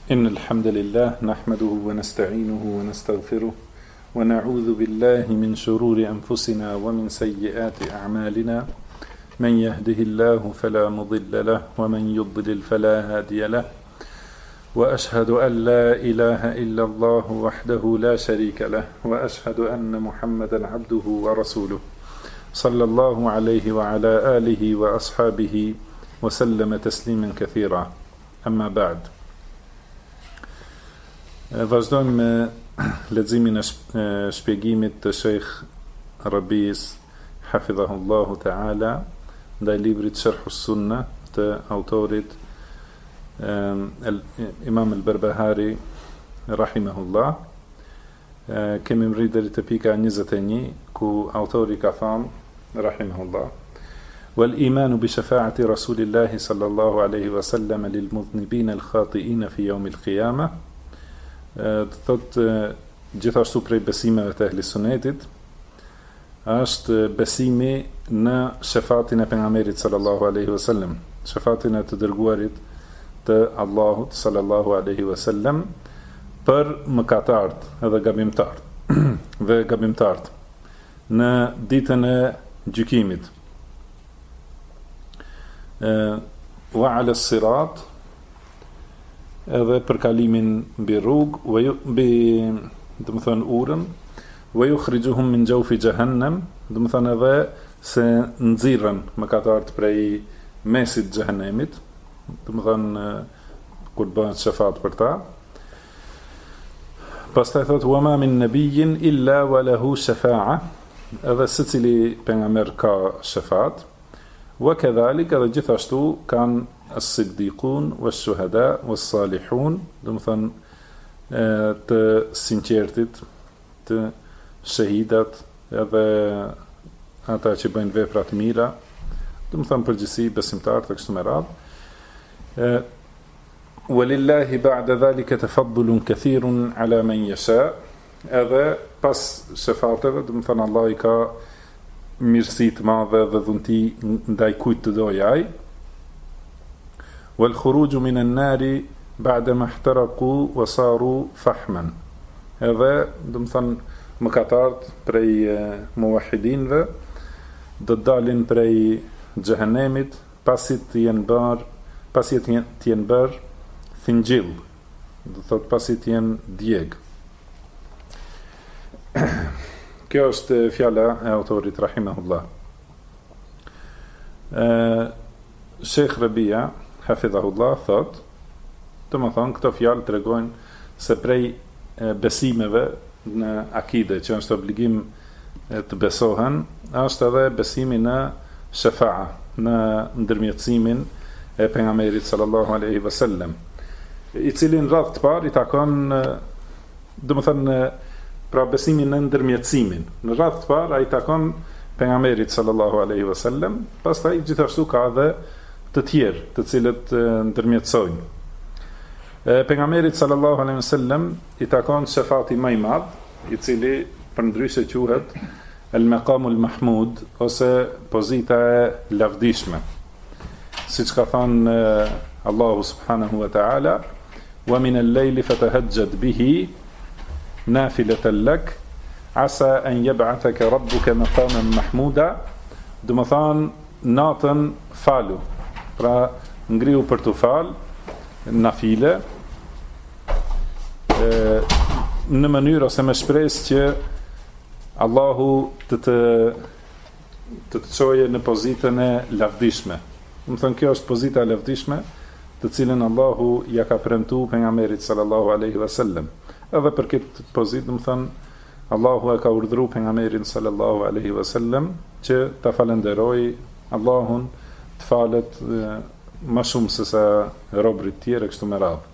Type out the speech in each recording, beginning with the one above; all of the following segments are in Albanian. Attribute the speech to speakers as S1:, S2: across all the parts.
S1: إن الحمد لله نحمده ونستعينه ونستغفره ونعوذ بالله من شرور أنفسنا ومن سيئات أعمالنا من يهده الله فلا مضل له ومن يضلل فلا هادي له وأشهد أن لا إله إلا الله وحده لا شريك له وأشهد أن محمدا عبده ورسوله صلى الله عليه وعلى آله وأصحابه وسلم تسليما كثيرا أما بعد. Vazhdojmë me leximin e shpjegimit të Sheikh Rabis hafidhahullahu ta'ala ndaj librit Sharh as-Sunnah të autorit Imam al-Barbahari rahimahullah. Kemi mri deri te pika 21 ku autori ka thënë rahimahullah: wal imanu bi shafa'ati rasulillahi sallallahu alaihi wasallam lil mudhnibin al khati'in fi yawm al qiyamah. Thot gjithashtu prej besimeve të ehli sunetit është besimi në shefatin e pejgamberit sallallahu alaihi wasallam, shefatin e të dërguarit të Allahut sallallahu alaihi wasallam për mëkatarët dhe gabimtarët në ditën e gjykimit. Wa ala sirat, edhe për kalimin mbi rrugë, do të thonë urën, wa yukhrijuhum min jawfi jahannam, do të thonë edhe se nxirren mëkatarët prej mesit të xhehenemit, do të thonë kur bëhet shafat për ta. Pastaj thotë wa ma min nabiyyin illa wa lahu shafa'a, edhe secili pejgamber ka shafat. Wa kadhalik, edhe gjithashtu kanë as-siddiqun was-shuhada was-salihun, do të thonë të sinqertit, të shahidat, edhe ata që bëjnë vepra të mira, do të thonë përgjithësi besimtarët e kështu me radhë. Walillahi ba'da dhalika tafaddulun kathirun ala man yasha, edhe pas shefateve, do të thonë Allah i ka mirësi të madhe dhe dhunti ndaj kujt të dojë ai. Wal khuruju min an-nari ba'da ma ihtaraqu wa saru fahman, edhe do të thonë mëkatarët prej muwahhidinëve do të dalin prej xhehenemit pasi të jenë bërë thingjil, do të thotë pasi të jenë djeg. Kjo është fjala e autorit rahimahullah. Sheikh Rabia hafidhahullah thot, të më thonë, këto fjalë tregojnë se prej besimeve në akide që është obligim të besohen, është edhe besimi në shafa'a, në ndërmjetësimin e pejgamberit sallallahu alaihi wasallam, i cili në radhë të parë i takon, do të thonë, pra besimin në ndërmjetësimin. Në radhë të parë ai takon pejgamberit sallallahu alaihi wasallam, pastaj gjithashtu ka edhe të tjerë, të cilët ndërmjetësojnë. Pejgamberit sallallahu alaihi wasallam i takon shefati më i madh, i cili përndryshe quhet al-maqamul mahmud, ose pozita e lavdishme. Siç ka thënë Allahu subhanahu wa ta'ala: wa min al-layli fatahajjad bihi nafilatan lak asa an yab'athaka rabbuka maqaman mahmuda, do të thonë natën falu, pra ngriu për të fal nafile në mënyrë ose me shpresë që Allahu të çojë në pozitën e lavdishme. Do të thonë kjo është pozita e lavdishme të cilën Allahu ja ka premtuar pejgamberit sallallahu alaihi wasallam. Edhe për këtë pozitë, do të thonë, Allahu e ka urdhëruar pejgamberin sallallahu alaihi wasallam që ta falenderojë Allahun, të falet më shumë se sa robërit tjerë kështu me radhë.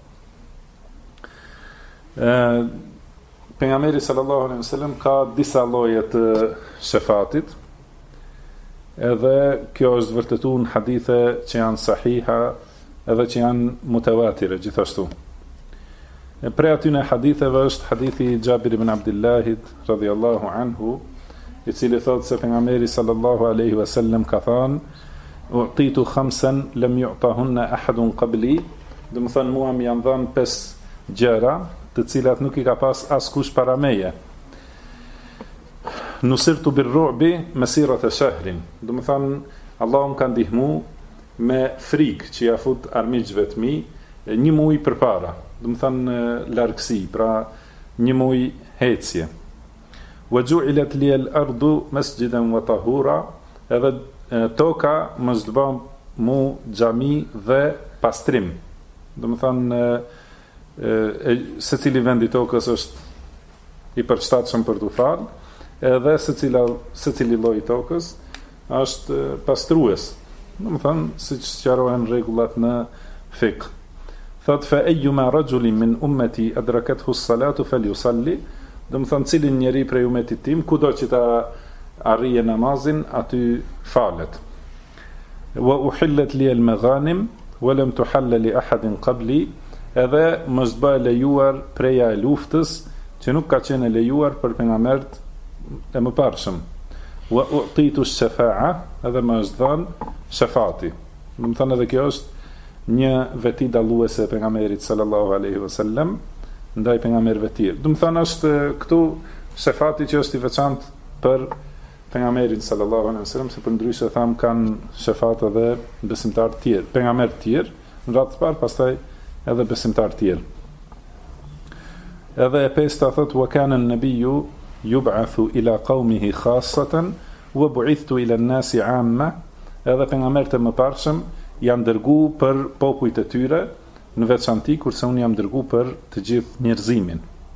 S1: Pejgamberi sallallahu alaihi wasallam ka disa lloje të shefatit, edhe kjo është vërtetuar në hadithe që janë sahiha edhe që janë mutawatire gjithashtu. Prej atyne haditheve është hadithi Jabir ibn Abdillahit radhiyallahu anhu, i cili thotë se pejgamberi sallallahu alaihi wasallam ka thënë: u'titu khamsan lam yu'tahunna ahadun qabli, do të thonë mua më janë dhënë 5 gjëra të cilat nuk I ka pas askush para meje. Nusirtu birru'bi mesirat e shahrin. Do të thonë Allahu më ka ndihmu me frikë që ja fut armiqve të mi një muj përpara. Do të thonë largësi, pra një muj hecje. Wa ju'ilat li al-ardu masjidan wa tahura, edhe toka mos të bëm mu xhami dhe pastrim. Do të thonë secili vend I tokës është I përshtatshëm për të falë, edhe secili lloj I tokës është pastrues. Do të thonë siç sqarohen rregullat në fiqh. Thot fa ayyuma rajulin min ummati adrakathu as-salatu falyusalli, do të thonë cilin njeri prej umetit tim kudo që ta arrije namazin aty falet. Wa uhillat li al-maghanim wa lam tuhalla li ahadin qabli, edhe mos bëhet lejuar preja e luftës që nuk ka qenë lejuar për pejgambert e mëparshëm. Wa u'titu ash-shafa'a, edhe më është dhënë shafati. Do të thonë edhe kjo është një veti dalluese e pejgamberit sallallahu alaihi wasallam ndaj pejgamberëve të tjerë. Do të thonë është këtu shafati që është I veçantë për pejgamberin sallallahu alaihi wasallam, se përndryshe tham kanë shafat edhe besimtar të tjerë, pejgamber të tjerë, në radhë të parë, pastaj edhe besimtar të tjerë. Edhe e pesta thot wa kana an-nabiyyu yub'athu ila qaumihi khassatan wa bu'ithtu ila an-nasi 'amma, edhe pejgamberët e mëparshëm janë dërguar për popujt e tyre në veçanti, kurse unë jam dërguar për të gjithë njerëzimin.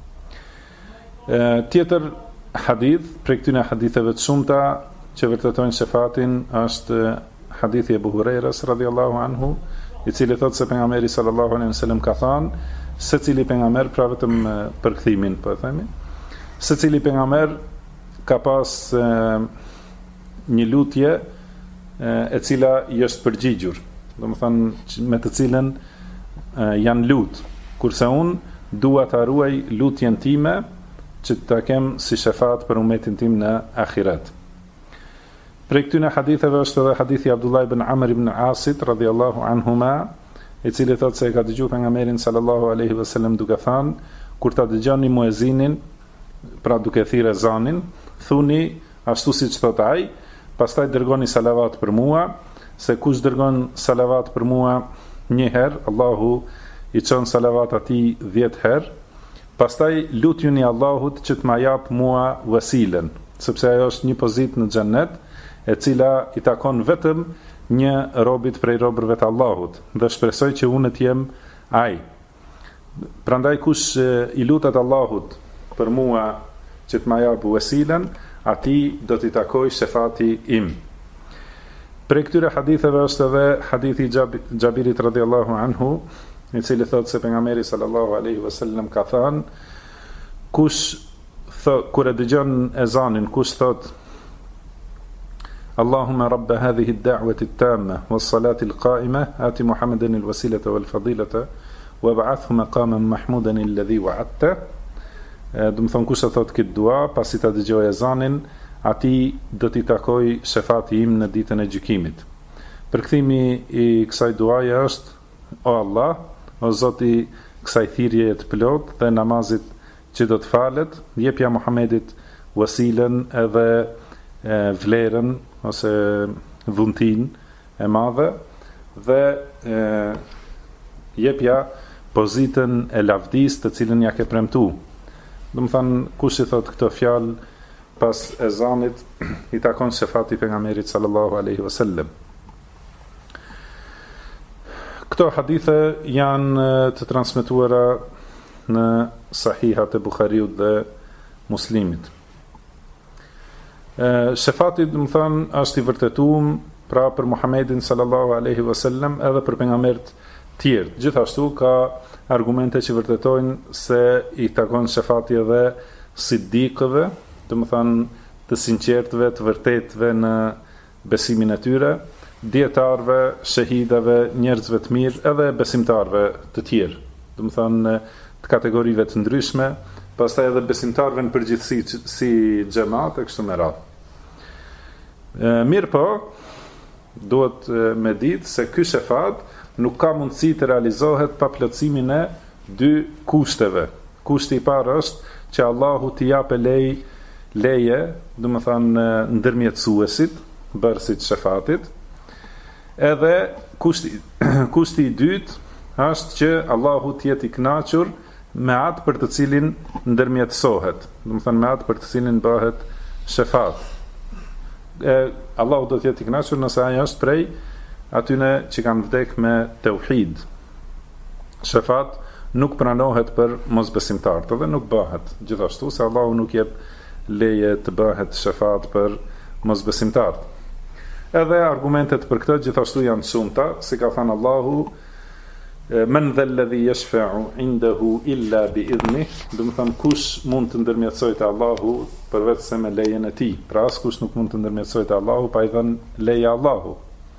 S1: Tjetër hadith, prej këtyre haditheve të shumta që vërtetojnë shefatin, është hadithi e Abu Hurajras radhiyallahu anhu, I cili thotë se pejgamberi sallallahu alaihi wasallam ka thënë, secili pejgamber, pra vetëm përkthimin po e themi, secili pejgamber ka pas një lutje e cila I është përgjigjur, do të thonë me të cilën janë lut, kurse unë dua ta ruaj lutjen time që ta kem si shefat për umetin tim në ahiret. Prej këtyre haditheve është edhe hadithi Abdullah ibn Amr ibn Asit radhiyallahu anhuma, I cili thotë se e ka dëgjuar pejgamberin sallallahu alaihi wasallam duke thënë, kur ta dëgjoni muezinin, pra duke thirrë ezanin, thuni ashtu siç thot ai, pastaj dërgoni salavat për mua, se kush dërgon salavat për mua një herë, Allahu I çon salavat atij 10 herë. Pastaj lutjuni Allahut që të ma jap mua vasilen, sepse ajo është një pozitë në xhennet, e cila I takon vetëm një robit prej robërve të Allahut, dhe shpresoj që unë të jem ai. Prandaj kush I lutet Allahut për mua që të ma jap vasilen, atij do t'i takoj shefati im. Prej këtyre haditheve është edhe hadithi Xhabirit radhiyallahu anhu, I cili thotë se pejgamberi sallallahu alaihi wasallam ka thënë, kur e dëgjon ezanin, kush thot Allahumma rabb hadhihi ad-da'wati at-tamma was-salati al-qa'imah ati Muhammadan al-wasilata wal-fadilata wab'athhu maqaman mahmudan alladhi wa'adta, do të thonë kush e thot këtë dua pasi ta dëgjoj ezanin, atij do t'i takoj shefati im në ditën e gjykimit. Përkthimi I kësaj duaje është: O Allah, o Zoti kësaj thirrje të plot dhe namazit që do të falet, jepja Muhamedit wasilen edhe vlerën ose dhuntin e madhe, dhe jepja pozitën e lavdis të cilën ja ke premtu. Do të thonë kush I thot këto fjalë pas ezanit, I takon shefati pejgamberit sallallahu alaihi wasallam. Këto hadithe janë të transmetuara në sahihat e Buhariut dhe Muslimit. Shefati, do të thonë, është I vërtetuar pra për Muhamedit sallallahu alaihi wasallam edhe për pejgamberët tjerë. Gjithashtu ka argumente që vërtetojnë se I takon shefati edhe siddiqëve, do të thonë të sinqertëve, të vërtetëve në besimin e tyre, dietarëve, shahidave, njerëzve të mirë, edhe besimtarëve të tjerë, do të thonë të kategorive të ndryshme, pastaj edhe besimtarëve në përgjithësi si xhamat e kështu me radhë. Mirë po, duhet me ditë se ky shefat nuk ka mundësi të realizohet pa plotësimin e dy kushteve. Kushti i parë është që Allahu t'i japë leje, do të thonë ndërmjetësuesit, bërësit shefatit. Edhe kushti i dytë është që Allahu t'jetë i kënaqur me atë për të cilin ndërmjetësohet, do të thonë me atë për të cilin bëhet shefat. Allahu do të jetë i kënaqur nëse ai është prej atyne që kanë vdek me tauhid. Shefat nuk pranohet për mosbesimtarët dhe nuk bëhet gjithashtu se Allahu nuk jep leje të bëhet shefat për mosbesimtarët. Edhe argumentet për këtë gjithashtu janë shumëta, si ka thënë Allahu men dha alladhi yashfa'u indahu illa bi idhnih, do të thonë kush mund të ndërmjetësojë te Allahu përveç se me lejen e tij. Pra askush nuk mund të ndërmjetësojë te Allahu pa i dhënë leje Allahu.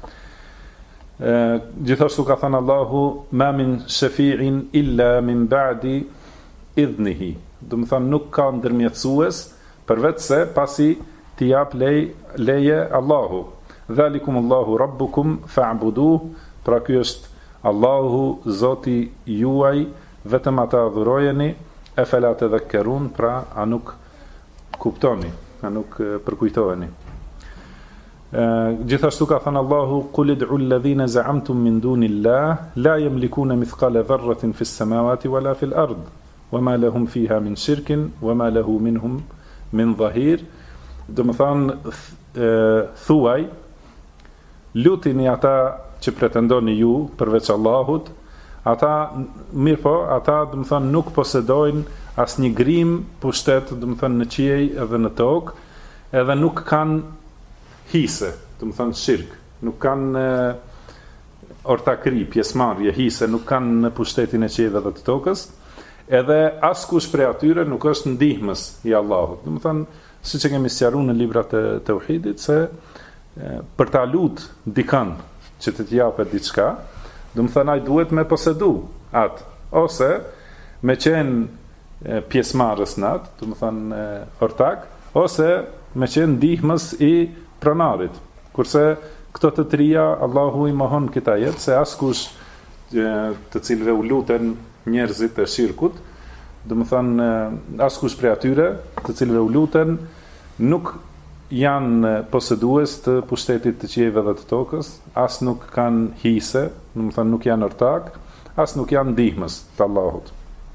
S1: Gjithashtu ka thënë Allahu ma min shafi'in illa min ba'di idhnihi. Do të thonë nuk ka ndërmjetësues përveç se pasi t'i jap leje Allahu. Dhalikumullahu rabbukum fa'buduhu, pra ky është Allahu, Zoti juaj, vetëm ata adhurojeni, e fela të dhekkerun, pra a nuk kuptoni, a nuk përkujtoheni. Gjithashtu ka thënë Allahu, qul id'u alladhina za'amtum min dunillah, la yamlikuna mithqala dharratin fis samawati wala fil ard, wama lahum fiha min shirkin, wama lahu minhum min dhahir. Do të thonë thuaj, lutini ata që pretendoni ju përveç Allahut, ata mirë po, ata do të thonë nuk posedojnë asnjë grim pushtet, do të thonë në qiej edhe në tokë, edhe nuk kanë hise, do të thonë shirk, nuk kanë ortakri, pjesëmarrje, hise, nuk kanë në pushtetin e qiejve dhe të tokës, edhe askush prej atyre nuk është ndihmës i Allahut. Do të thonë, siç e kemi sqaruar në librat e tauhidit, se për ta lut dikën që të t'japet diçka, do të thonë ai duhet me posedu atë, ose me qenë pjesëmarrës në atë, do të thonë ortak, ose me qenë ndihmës i pronarit. Kurse këto të trija Allahu i mohon këta jetë, se askush të cilëve u luten njerëzit e shirkut, do të thonë askush prej atyre të cilëve u luten nuk janë posedues të pushtetit të qiejve dhe të tokës, as nuk kanë hise, do të thonë nuk janë ortak, as nuk janë ndihmës të Allahut.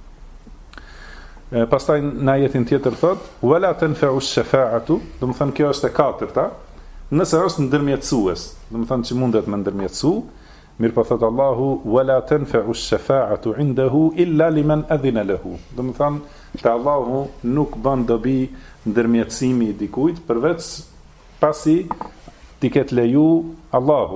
S1: Pastaj në ajetin tjetër thot, wala tanfa'u ash-shafa'atu, do të thonë kjo është e katërta, nëse është ndërmjetësues, do të thonë që mundet me ndërmjetësu, mirë po thot Allahu, wala tanfa'u ash-shafa'atu 'indahu illa liman adhina lahu. Do të thonë te Allahu nuk bën dobi ndërmjetësimi i dikujt përveç pasi t'i ketë leju Allahu.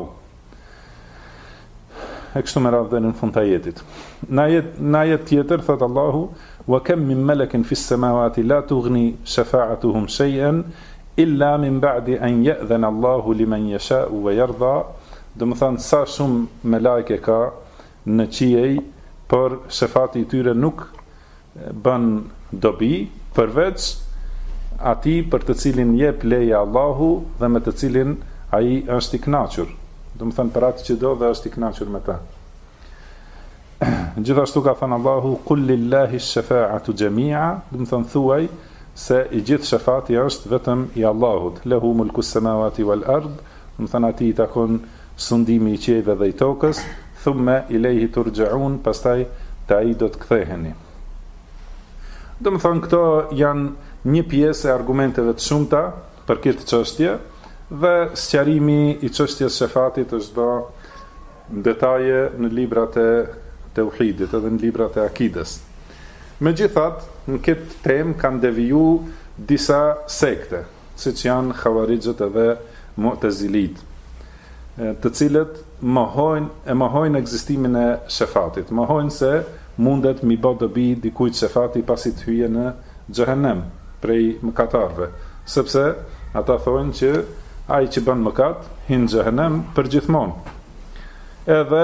S1: E kështu me radhë dhe në fund të ajetit. Në ajet tjetër thot Allahu, wa kam min malakin fis samawati la tughni shafa'atuhum shay'an illa min ba'di an ya'dhana Allahu liman yasha'u wa yarda. Do të thonë sa shumë me lajke ka në qiej, por shefati i tyre nuk bën dobi përveç atij për të cilin jep leja Allahu dhe me të cilin ai është i kënaqur. Do të thënë për atë që do dhe është i kënaqur me ta. Gjithashtu ka thënë Allahu, qul lillahi ash-shafa'atu jami'a, do të thënë thuaj se i gjithë shefati është vetëm i Allahut. Lahu mulku as-samawati wal ard, do të thënë atij i takon sundimi i qiejve dhe i tokës, thumma ilayhi turja'un, pastaj te ai do të ktheheni. Do të thonë këto janë një pjesë e argumenteve të shumta për këtë çështje, dhe sqarimi i çështjes shefatit është bërë në detaje në librat e tauhidit edhe në librat e akides. Megjithatë, në këtë temë kanë deviju disa sekte, siç janë Khawarijët edhe Mu'tazilit, të cilët mohojnë ekzistimin e shefatit, mohojnë se mundet mi bë dobi dikujt shefati pasi të hyjë në xhehenem prej mëkatarëve, sepse ata thonë që ai që bën mëkat hyn në xhehenem përgjithmonë. Edhe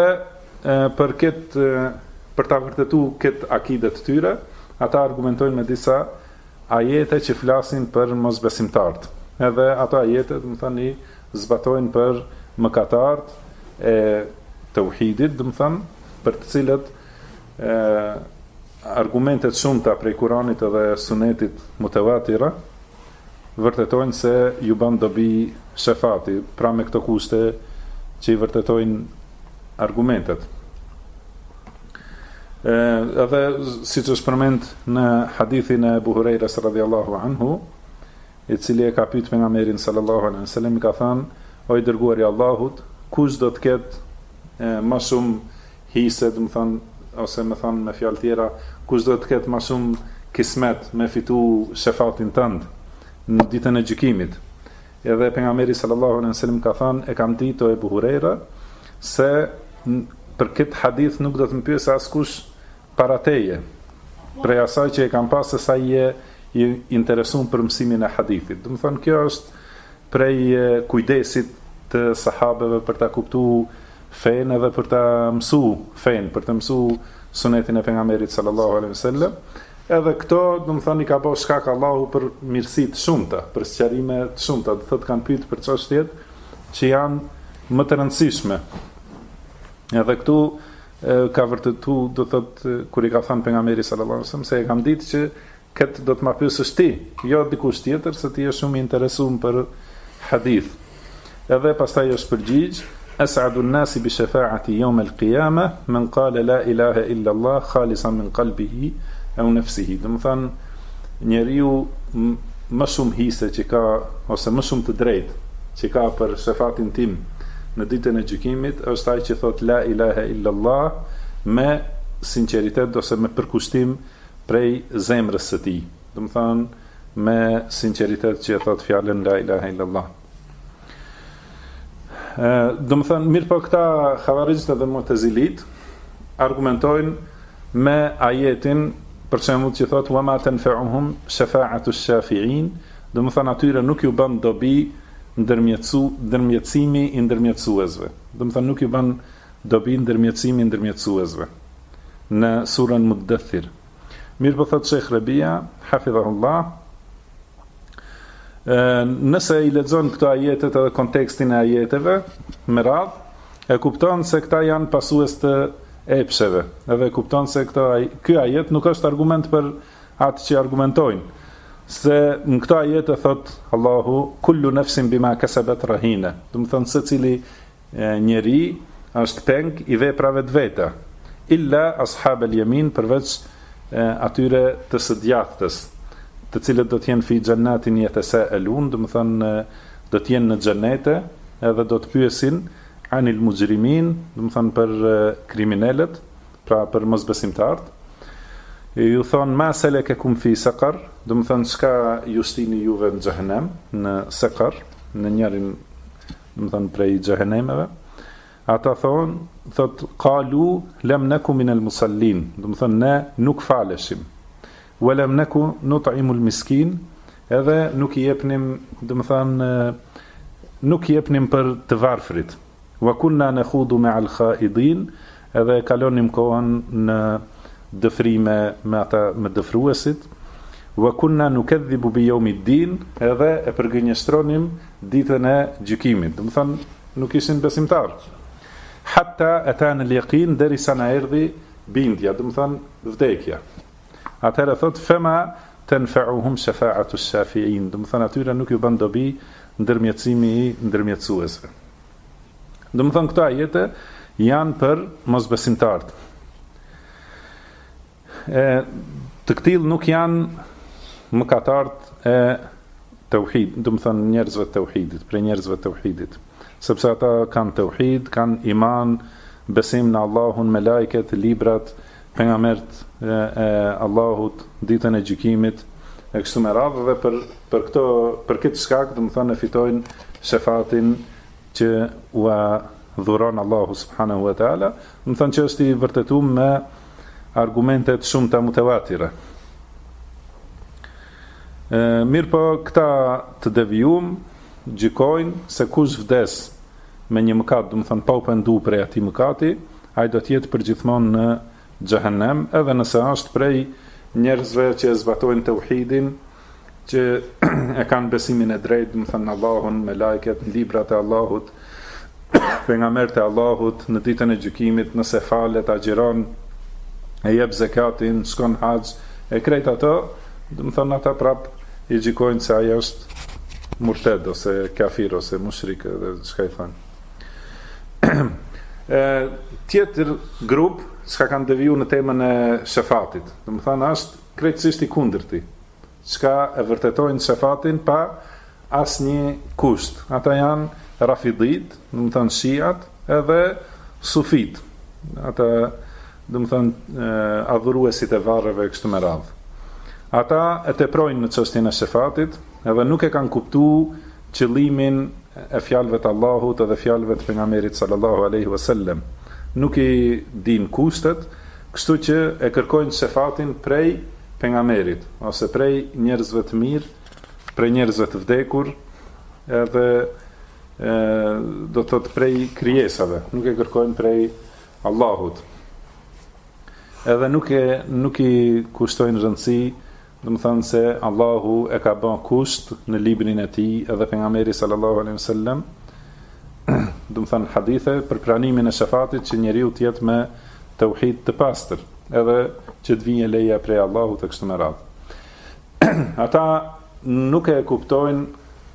S1: për ta vërtetuar këtë akide të tyre, ata argumentojnë me disa ajete që flasin për mosbesimtarët. Edhe ato ajete, do të thënë, zbatojnë për mëkatarët e tauhidit, do të thënë, për të cilët argumentet shumta prej Kuranit edhe Sunetit mutawatira vërtetojnë se ju ban dobi shefati, pra me këto kushte që i vërtetojnë argumentet. Edhe siç është përmend në hadithin e Abu Hurajras radhiyallahu anhu, i cili e ka pyet pejgamberin sallallahu alaihi wasallam, i ka thënë: "O i dërguari i Allahut, kush do të ketë më shumë hise, do të thonë, ose më thënë me fjalë tjera, kush do të ketë më shumë kismet me fitu shefatin tënd në ditën e gjykimit?" Edhe pejgamberi sallallahu alaihi wasallam ka thënë: "E kam ditë o Abu Hurajra se për këtë hadith nuk do të më pyesë askush para teje, prej asaj që e kam pasë se sa i interesuar për mësimin e hadithit." Do të thonë, kjo është prej kujdesit të sahabeve për ta kuptuar fen edhe për ta mësuar fen, për të mësuar sunetin e pejgamberit sallallahu alaihi wasallam. Edhe këto, do të thonë, i ka bërë shkak Allahu për mirësi të shumta, për sqarime të shumta, do thotë kanë pyet për çështjet që janë më të rëndësishme. Edhe këtu ka vërtetu, do thotë, kur i ka thënë pejgamberi sallallahu alaihi wasallam se e kam ditë që këtë do të ma pyesësh ti, jo dikush tjetër, se ti je shumë i interesuar për hadith. Edhe pastaj është përgjigj: "As'adu an-nasi bi shafa'ati yawm al-qiyamah man qala la ilaha illa Allah khalisan min qalbihi aw nafsihi." Do të thonë, njeriu më shumë hise që ka, ose më shumë të drejtë që ka për shefatin tim në ditën e gjykimit, është ai që thot la ilaha illa Allah me sinqeritet ose me përkushtim prej zemrës së tij. Do të thonë, me sinqeritet që thot fjalën la ilaha illa Allah. Do të thonë, mirë po këta xavarizët dhe mu'tazilit argumentojnë me ajetin, për shembull, që thot wa ma tanfa'uhum shafa'atu ash-shafi'in, do të thonë atyre nuk ju bën dobi ndërmjetësimi i ndërmjetësuesve. Do të thonë, nuk ju bën dobi ndërmjetësimi i ndërmjetësuesve. Në surën Muddathir. Mirë po thot Sheikh Rabia, hafidhahullah, nëse i lexon këto ajetet edhe kontekstin e ajeteve me radhë, e kupton se këta janë pasues të epsheve, edhe e kupton se ky ajet nuk është argument për atë që argumentojnë, se në këto ajete thot Allahu kullu nafsin bima kasabat rahina, do të thonë secili njeri është peng i veprave të veta, illa ashab al-yamin, përveç atyre të së djathtës, të cilët do të jenë fi xhennatin yatasaelun, do të thonë do të jenë në xhenete, edhe do të pyesin anil mujrimin, do të thonë për kriminalët, pra për mosbesimtarët. Ju thonë ma salakakum fi saqar, do të thonë çka ju shtini juve në xhehenem, në saqar, në njërin, do të thonë prej xhehenemeve. Ata thot qalu lam naku min al-musallin, do të thonë ne nuk faleshim. Wa lam naku nut'imul miskin, edhe nuk i jepnim, do të thonë nuk i jepnim për të varfrit. Wa kunna nakhudu ma'al khaidin, edhe kalonim kohën në dëfrime me ata me dëfruesit. Wa kunna nukadhibu bi yawmiddin, edhe e përgënjeshtronim ditën e gjykimit. Do të thonë nuk ishin besimtarë. Hatta atana al-yaqin, derisa na erdhi bindja, do të thonë vdekja. Atëherë thot fema tanfa'uhum shafa'atu ash-shafi'in, do të thonë atyre nuk ju bën dobi ndërmjetësimi i ndërmjetësuesve. Do të thonë këto ajete janë për mosbesimtarët. Të këtill nuk janë mëkatarët e tauhid, do të thonë njerëzve të tauhidit, për njerëzve të tauhidit, sepse ata kanë tauhid, kanë iman, besim në Allahun, me lajket, librat, pejgambert e Allahut, ditën e gjykimit, e kështu me radhë, dhe për këtë shkak, do të thonë fitojnë shefatin që ua dhuron Allahu subhanahu wa taala, do të thonë që është i vërtetuar me argumentet shumë të mutawatira. Mirë po këta të devijum gjykojnë se kush vdes me një mëkat, do të thonë pa u pendu prej atij mëkati, ai do të jetë përgjithmonë në xhehenem, edhe nëse është prej njerëzve që zbatojnë tauhidin, që e kanë besimin e drejtë, do të thonë Allahun, me lajket, librat e Allahut, pejgamberët e Allahut, në ditën e gjykimit, nëse falet, agjiron, e jep zakatin, shkon haxh, e krejt ato, do të thonë ata prap i gjykojnë se ai është murted ose kafir ose mushrik dhe çka i thonë. Tjetër grup çka kanë deviju në temën e shefatit, do të thonë është krejtësisht i kundërti, çka e vërtetojnë shefatin pa asnjë kusht. Ata janë rafidit, do të thonë shiat, edhe sufit. Ata, do të thonë, adhuruesit e varreve kështu me radhë. Ata e teprojnë në çështjen e shefatit, edhe nuk e kanë kuptuar qëllimin e fjalëve të Allahut edhe fjalëve të pejgamberit sallallahu alaihi wasallam. Nuk i din kushtet, kështu që e kërkojnë shefatin prej pejgamberit ose prej njerëzve të mirë, prej njerëzve të vdekur, edhe do të thotë prej krijesave, nuk e kërkojnë prej Allahut. Edhe nuk i kushtojnë rëndësi, do të thonë se Allahu e ka bën kusht në librin e tij edhe pejgamberi sallallahu alaihi wasallam, do të thonë hadithe për pranimin e shefatit që njeriu të jetë me tauhid të pastër, edhe që të vijë leja prej Allahut e kështu me radhë. Ata nuk e kuptojnë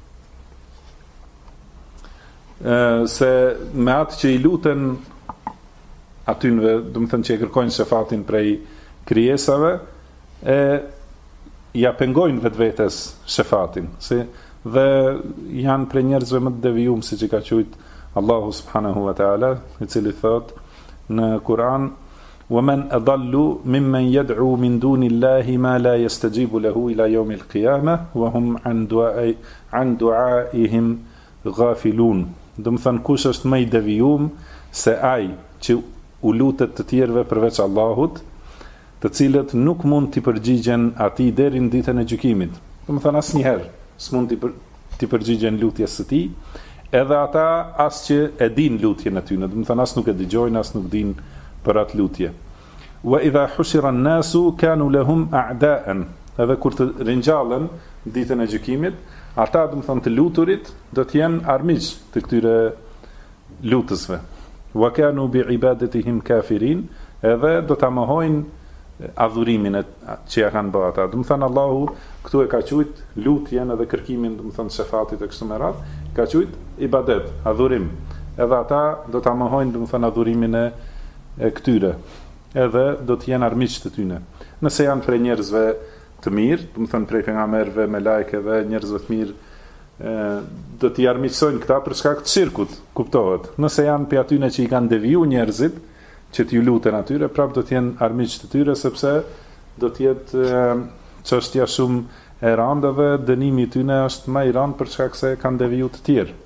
S1: se me atë që i luten atynve, do të thënë që e kërkojnë shefatin prej krijesave, ja pengojnë vetvetes shefatin, dhe janë prej njerëzve më të devijum, siç i ka thujt Allahu subhanahu wa taala, i cili thot në Kur'an: وَمَنْ أَضَلُّ مِمَّنْ يَدْعُو مِنْ دُونِ اللَّهِ مَا لَا يَسْتَجِيبُ لَهُ إِلَى يَوْمِ الْقِيَامَةِ وَهُمْ عَنْ دُعَائِهِمْ غَافِلُونَ. Do të thënë, kush është më i devijum se ai që u lutet të tjerëve përveç Allahut, të cilët nuk mund t'i përgjigjen atij deri në ditën e gjykimit. Do të thënë, asnjëherë s'mund t'i përgjigjen lutjes së tij, edhe ata as që e din lutjen e tyre. Do të thënë, as nuk e dëgjojnë, as nuk din për atë lutje. Wa idha hushira an-nasu kanu lahum a'da'an. Edhe kur të ringjallen ditën e gjykimit, ata, do të thonë, të luturit do të jenë armiq të këtyre lutësve. Wa kanu bi ibadatihim kafirin, edhe do ta mohojnë adhurimin që ja kanë bërë ata. Do të thënë, Allahu këtu e ka thujt lutjen edhe kërkimin, do të thënë, shefatit e kështu me radhë, ka thujt ibadet, adhurim. Edhe ata do ta mohojnë, do të thënë, adhurimin e këtyre, edhe do të jenë armiq të tyre. Nëse janë prej njerëzve të mirë, do të thënë prej pejgamberëve, me lajkeve, njerëzve të mirë, do t'i armiqsojnë këta për shkak të shirkut, kuptohet. Nëse janë prej atyre që i kanë deviju njerëzit që t'ju luten atyre, prap do të jenë armiq të tyre, sepse do të jetë çështja shumë e rëndë dhe dënimi i tyre është më i rëndë për shkak se kanë deviju të tjerë.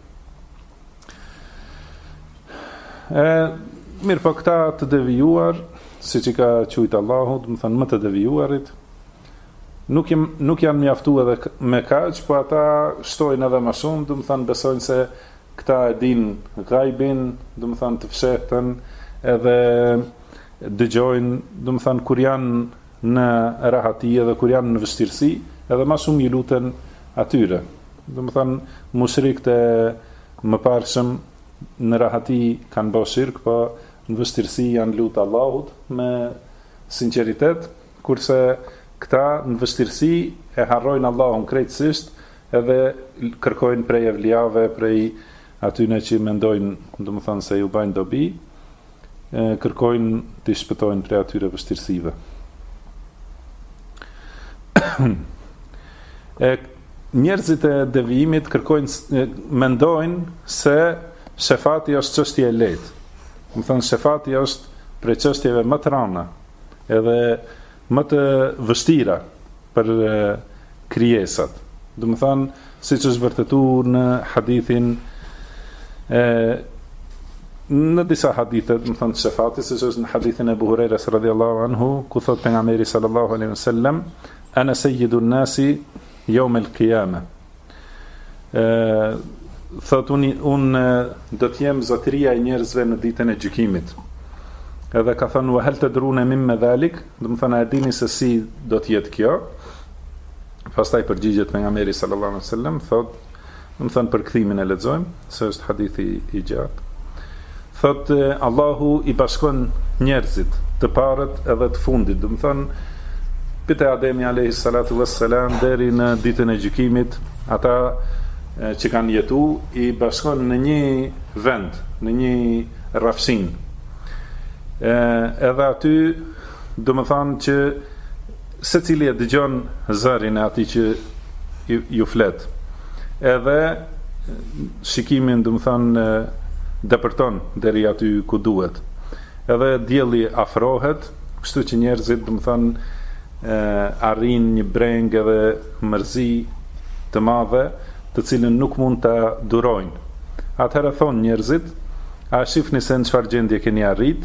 S1: Mirë, po këta të devijuar, siç i ka thujt Allahu, do të thënë më të devijuarit, nuk janë mjaftu edhe me kaq, po ata shtojnë edhe më shumë, do të thënë besojnë se këta e din gajbin, do të thënë të fshehtën, edhe dëgjojnë, do të thënë kur janë në rahati edhe kur janë në vështirësi, edhe më shumë i luten atyre. Do të thënë mushrikët e mëparshëm në rahati kanë bërë shirk, po në vështirësi janë lutë Allahut me sinqeritet, kurse këta në vështirësi e harrojnë Allahun krejtësisht, edhe kërkojnë prej evlijave, prej atyne që mendojnë, do të thënë, se ju bajnë dobi, kërkojnë të shpëtojnë prej atyre vështirësive. Njerëzit e devijimit mendojnë se shefati është çështje e lehtë. Do të thënë, shefati është prej çështjeve më të rënda, edhe më të vështira për krijesat. Do të thënë, siç është vërtetuar në hadithin në disa hadithe, do të thënë shefati, siç është në hadithin e Abu Hurajras radhiyallahu anhu, ku thot pejgamberi sallallahu alaihi wasallam: "Ana sayyidun nasi yawm al-qiyamah." Thot unë do të jem zotëria e njerëzve në ditën e gjykimit. Edhe ka thënë: "Wa hal tadruna mimma dhalik?" Do të thënë, a dini se si do të jetë kjo? Pastaj përgjigjet pejgamberi sallallahu alaihi wasallam, thot, do të thënë, për kthimin e lexojmë, se është hadithi i gjatë. Thot: "Allahu i bashkon njerëzit të parët edhe të fundit. Do të thonë, pite Ademi alayhi salatu wassalam deri në ditën e gjykimit, ata që kanë jetu i bashkon në një vend, në një rrafshin. Edhe aty, do të thonë që secili e dëgjon zërin e atij që ju flet. Edhe shikimin, do të thonë, depërton deri aty ku duhet. Edhe dielli afrohet, kështu që njerëzit, do të thonë, arrin një breng edhe mërzi të madhe, të cilën nuk mund ta durojnë. Atëherë thonë njerëzit, a shifni se në çfarë gjendje keni arrit?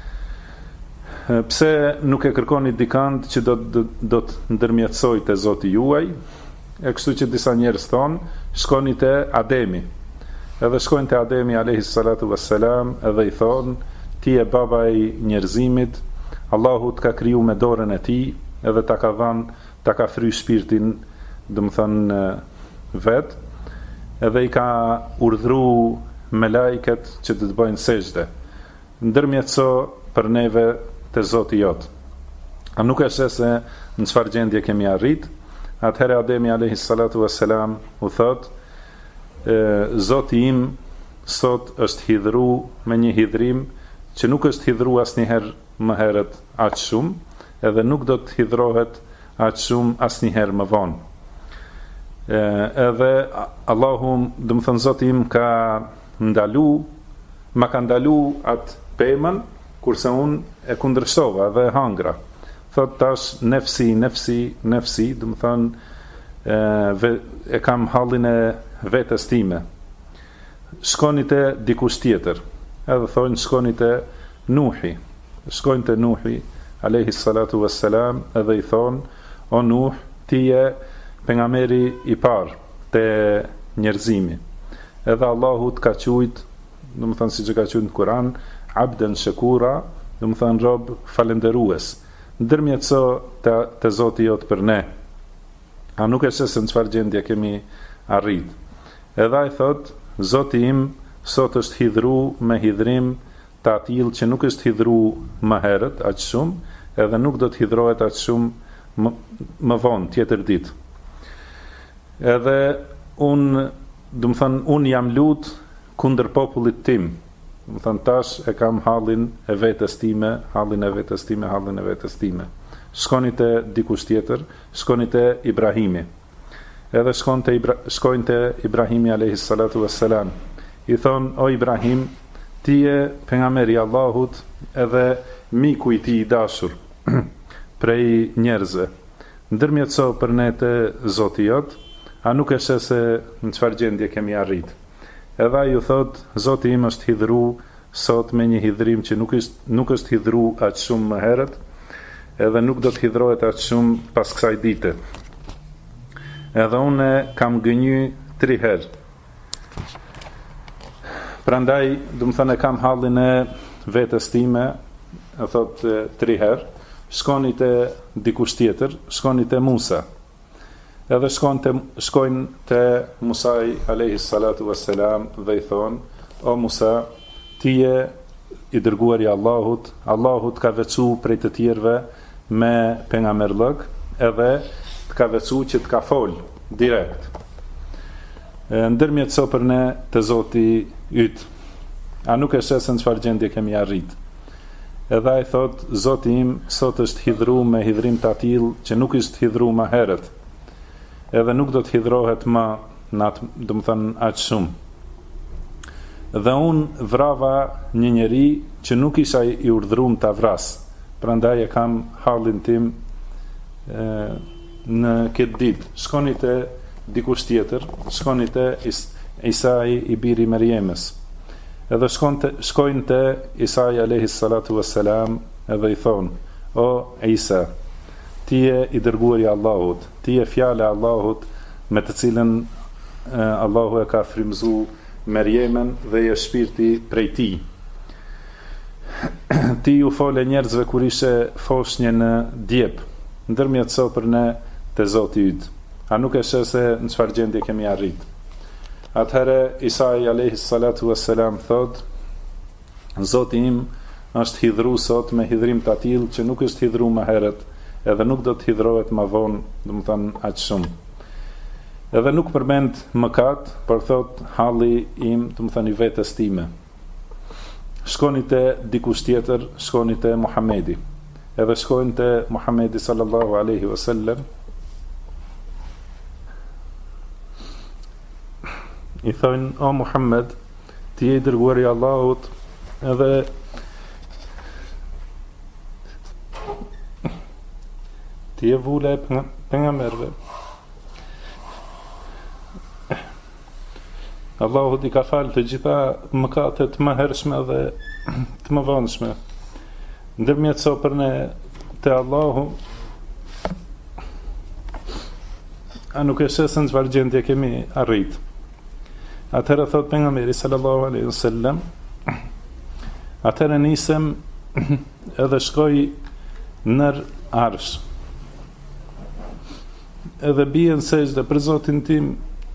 S1: Pse nuk e kërkoni dikant që do të ndërmjetësoj te Zoti juaj? E kështu që disa njerëz thonë, shkoni te Ademi. Edhe shkojnë te Ademi alayhi salatu wassalam, edhe i thonë, ti e baba i njerëzimit, Allahu të ka kriju me dorën e tij, edhe ta ka fry shpirtin, do të thonë, vet, edhe i ka urdhëru me lajket që të bëjnë sejdë. Ndërmjetëso për neve te Zoti jot. A nuk e sheh se në çfarë gjendje kemi arrit? Atëherë Ademi alayhi salatu wassalam u thot, Zoti im sot është hidhru me një hidhrim që nuk është hidhru asnjëherë më herët aq shumë, edhe nuk do të hidhrohet aq shumë asnjëherë më vonë. Edhe Allahu, do të thënë, Zoti im ma ka ndalu atë pemën, kurse unë e kundërshtova dhe hangra. Thot tash nefsi, do të thënë, e kam hallin e vetes time. Shkoni te dikush tjetër. Edhe thonë shkoni te Nuhi. Shkojnë te Nuhi alayhi salatu wassalam, edhe i thonë, o Nuh, ti je pejgamberi i parë te njerëzimi. Edhe Allahu të ka quajt, do të thënë, siç e ka quajtur në Kur'an, abden shakura, do të thënë rob falënderues. Ndërmjetëso te Zoti jot për ne. A nuk e sheh se në çfarë gjendje kemi arrit? Edhe ai thot, Zoti im sot është hidhru me hidhrim të atill që nuk është hidhru më herët aq shumë, edhe nuk do të hidhrohet aq shumë më vonë tjetër ditë. Edhe do të thënë, unë jam lut kundër popullit tim. Do të thënë, tash e kam hallin e vetes time. Shkoni te dikush tjetër, shkoni te Ibrahimi. Edhe shkojnë te Ibrahimi alayhi salatu wassalam. I thon, o Ibrahim, ti je pejgamberi i Allahut, edhe miku i tij i dashur prej njerëzve. Ndërmjetëso për ne te Zoti jot, a nuk e sheh se në çfarë gjendje kemi arrit? Edhe ai ju thot, Zoti im është hidhru sot me një hidhrim që nuk është hidhru aq shumë më herët, edhe nuk do të hidhrohet aq shumë pas kësaj dite. Edhe unë kam gënjy 3 herë. Prandaj, do të thënë, kam hallin e vetes time, e thot 3 herë, shkoni te dikush tjetër, shkoni te Musa. Edhe shkojnë te Musa alayhi salatu wassalam dhe i thon, o Musa, ti je i dërguari i Allahut, Allahu të ka veçu prej të tjerëve me pejgamberllëk, edhe të ka veçu që të ka fol direkt. Ndërmjetëso për ne te Zoti yt. A nuk e sheh se në çfarë gjendje kemi arrit? Edhe ai thot, Zoti im sot është hidhru me hidhrim të atill që nuk është hidhru më herët, edhe nuk do të hidhrohet më natë, do të thënë, aq shumë. Dhe unë vrava një njeri që nuk isha i urdhëruar ta vras. Prandaj e kam hallin tim në këtë ditë. Shkoni te dikush tjetër, shkoni te Isai i biri Merjemës. Edhe shkojnë te Isai alayhi salatu wassalam, edhe i thonë, o Isa, ti je i dërguari i Allahut, ti je fjala e Allahut me të cilën Allahu e ka frymëzuar Merjemen dhe je shpirti prej tij. Ti u fole njerëzve kur ishe foshnje në djep, ndërmjetëso për ne te Zoti yt. A nuk e sheh se në çfarë gjendje kemi arrit? Atëherë Isai alayhi salatu wassalam thot, Zoti im është hidhru sot me hidhrim të atill që nuk është hidhru më herët, edhe nuk do të hidhrohet më vonë, domethënë aq shumë. Edhe nuk përmend mëkat, por thot halli im, domethënë i vetes time. Shkoni te dikush tjetër, shkoni te Muhamedi. Edhe shkojnë te Muhamedi sallallahu alaihi wasallam. I thonë, o Muhammed, ti je i dërguari i Allahut, edhe ti je vula e pejgamberëve. Allahu i ka falë të gjitha mëkatet më hershme dhe të më vonshme. Ndërmjetëso për ne te Allahu, a nuk e shesën çfarë gjendje kemi arrit. Atëherë thot pejgamberi sallallahu alaihi wasallam, atëherë nisem edhe shkoj nër arsh. Edhe bien sejdë për Zotin tim.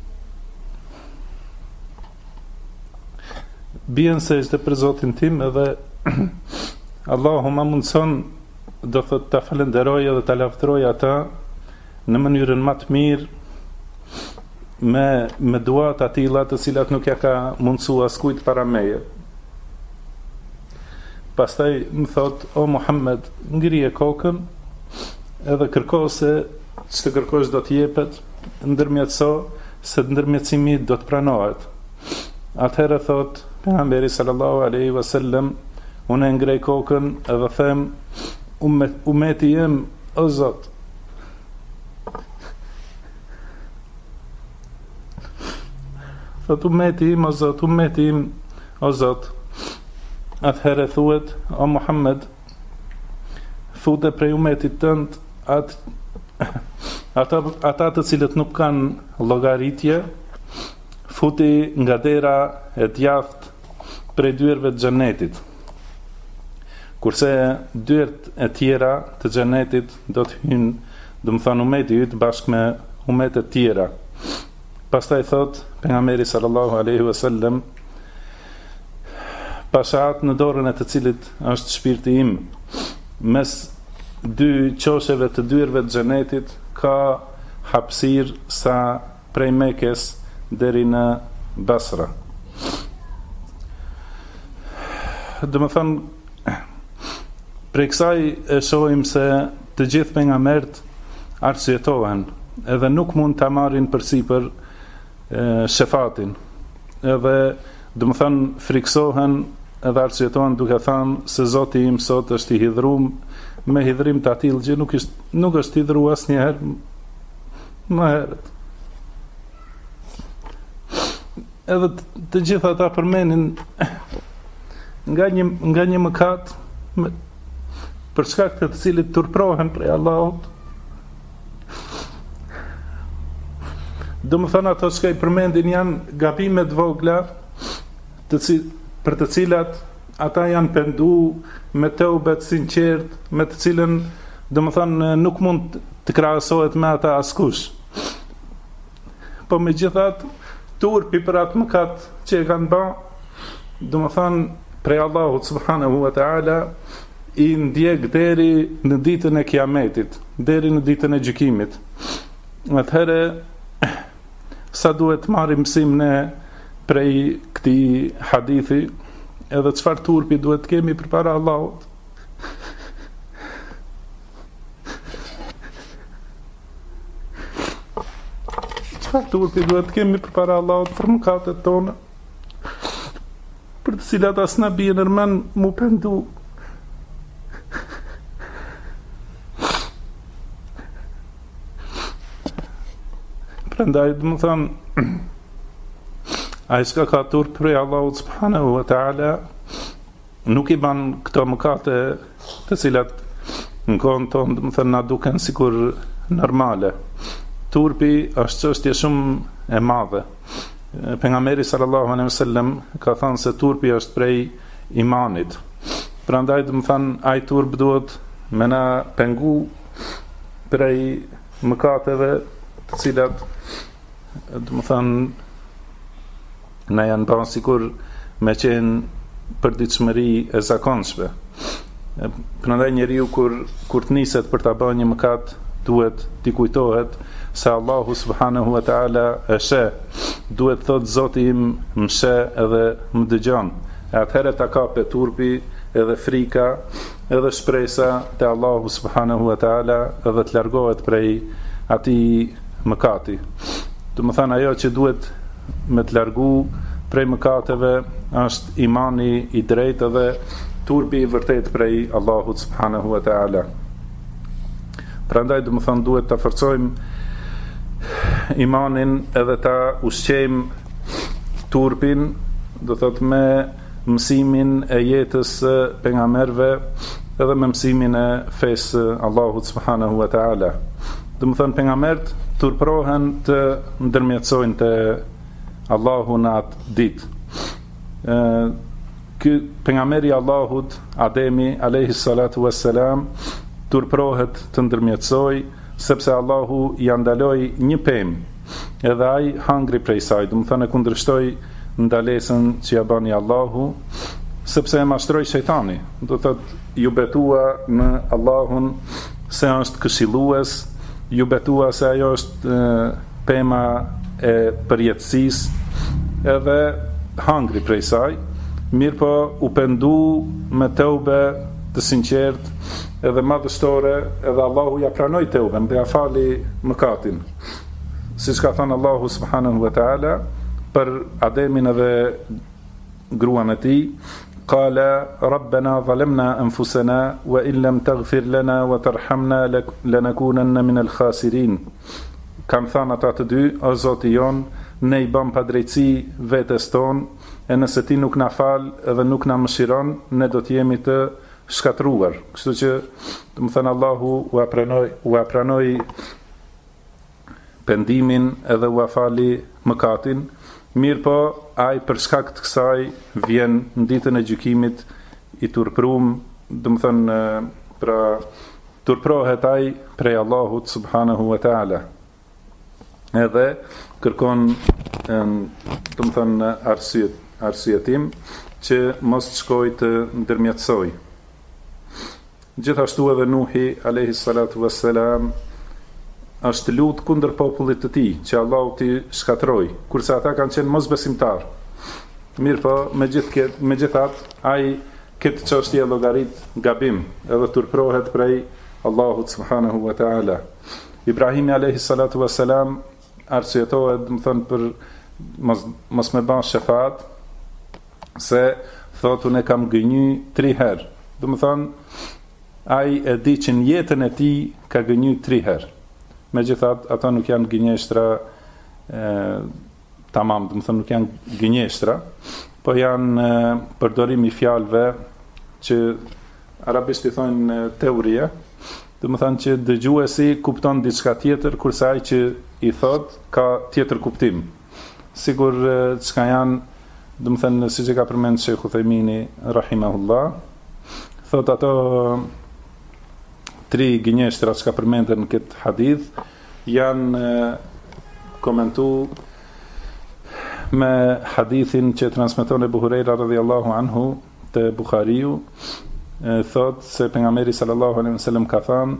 S1: Bien sejdë për Zotin tim edhe Allahu ma mundson, do thot ta falenderoj edhe ta lavdëroj ata në mënyrën më të mirë me dua të atilla të cilat nuk ja ka mundsu askujt para meje. Pastaj më thot, o Muhammed, ngrije kokën edhe kërko se ç'të kërkosh do të jepet, ndërmjetëso se ndërmjetësimi do të pranohet. Atëherë thot pejgamberi sallallahu alaihi wasallam, unë ngrej kokën edhe them, umeti jem o Zot, thot umeti im o Zot, umeti im o Zot. Atëherë thuhet, o Muhammed, fute prej umetit tënd ata të cilët nuk kanë llogaritje, futi nga dera e djathtë prej dyerve të xhenetit. Kurse dyert e tjera të xhenetit do të hyjnë, domethënë umeti yt bashkë me umetet tjera. Pastaj thot pejgamberi sallallahu alaihi wasallam, pashat në dorën e të cilit është shpirti im, mes dy qosheve të dyerve të xhenetit ka hapësirë sa prej Mekës deri në Basra. Domethënë, prej kësaj e shohim se të gjithë pejgamberët arsyetohen, edhe nuk mund ta marrin përsipër shefatin. Edhe domethënë friksohen edhe arsyetohen duke thënë se Zoti im sot është i hidhruar me hidhrim të atill që nuk është hidhruar asnjëherë më herët. Edhe të gjitha ata përmenin nga një mëkat për shkak të cilit turprohen prej Allahut. Domethënë ato që i përmendin janë gabime të vogla për të cilat ata janë pendu me teubet sinqert, me të cilën domethënë nuk mund të krahasohet me ata askush. Po megjithatë, turpi për atë mëkat që e kanë bërë, domethënë prej Allahut subhanahu wa taala i ndjek deri në ditën e Kiametit, deri në ditën e gjykimit. Atëherë sa duhet marrim mësim ne prej këtij hadithi, edhe çfarë turpi duhet të kemi përpara Allahut. Çfarë turpi duhet të kemi përpara Allahut për mëkatet tona, për të cilat as na bie nërmen mu pendu. Prandaj domethënë, ai që ka turp prej Allahut subhanahu wa taala nuk i ban këto mëkate të cilat në kohën tonë domethënë na duken sikur normale. Turpi është çështje shumë e madhe. Pejgamberi sallallahu alaihi wasallam ka thënë se turpi është prej imanit. Prandaj domethënë ai turp duhet me na pengu prej mëkateve të cilat domethënë na janë bërë sikur me qenë përditshmëri e zakonshme. Prandaj njeriu kur të niset për ta bërë një mëkat, duhet t'i kujtohet se Allahu subhanahu wa taala e sheh. Duhet thot Zoti im më sheh edhe më dëgjon. E atëherë ta kape turpi edhe frika edhe shpresa te Allahu subhanahu wa taala edhe të largohet prej atij mëkati. Do të thënë ajo që duhet me të largu prej mëkateve është imani i drejtë dhe turpi i vërtet prej Allahut subhanahu wa taala. Prandaj do të thënë duhet ta forcojmë imanin edhe ta ushqejmë turpin, do thot me mësimin e jetës së pejgamberëve edhe me mësimin e fesë Allahut subhanahu wa taala. Do të thënë pejgamberët turprohen të ndërmjetësojnë te Allahu në atë ditë. Ky pejgamberi i Allahut, Ademi alayhi salatu wassalam, turprohet të ndërmjetësoj sepse Allahu ja ndaloi një pemë, edhe ai hangri prej saj, do të thënë e kundërshtoi ndalesën që ja bani Allahu, sepse e mashtroi shejtani. Do thotë ju betua në Allahun se është këshillues, ju betua se ajo është pema e përjetësisë, edhe hangri prej saj, mirë po u pendu me teube të sinqert edhe madhështore, edhe Allahu ja pranoi teuben dhe ja fali mëkatin. Siç ka thënë Allahu subhanahu wa taala për Ademin edhe gruan e tij, qala rabbana zalamna anfusana wa in lam taghfir lana wa tarhamna lanakunanna min al-khasirin. Kam thënë ata të dy, o Zoti jon, ne i bëm padrejtësi vetes ton, e nëse ti nuk na fal edhe nuk na mëshiron, ne do të jemi të shkatruar. Kështu që, do të thënë Allahu u pranoi pendimin edhe u fali mëkatin. Mirë po, ai për shkak të kësaj vjen në ditën e gjykimit i turprum, do të thënë pra turprohet ai prej Allahut subhanahu wa taala. Edhe kërkon do të thënë arsyetim që mos të shkoj të ndërmjetësoj. Gjithashtu edhe Nuhi alayhi salatu wassalam është lut kundër popullit të tij, që Allahu t'i shkatroi, kurse ata kanë qenë mosbesimtar. Mirë po, megjithatë, ai këtë çështje llogarit gabim, edhe turprohet prej Allahut subhanahu wa taala. Ibrahimi alayhi salatu wassalam arsyetohet, do të thënë për mos me bën shefat, se thotë unë kam gënjy 3 herë. Do të thënë ai e di që në jetën e tij ka gënjy 3 herë. Megjithatë, ata nuk janë gënjeshtra tamam, do të thënë nuk janë gënjeshtra, po janë përdorim i fjalëve që arabisht i thonë teoria, do të thënë që dëgjuesi kupton diçka tjetër, kurse ai që i thot ka tjetër kuptim. Sigur çka janë, do të thënë siç e ka përmendur Sheikhu Themini rahimahullah, thot ato 3 gënjeshtra që ka përmenden në këtë hadith janë komentu me hadithin që transmeton Ebu Hurajra radhiyallahu anhu te Buhariu, thot se pejgamberi sallallahu alaihi wasallam ka thënë,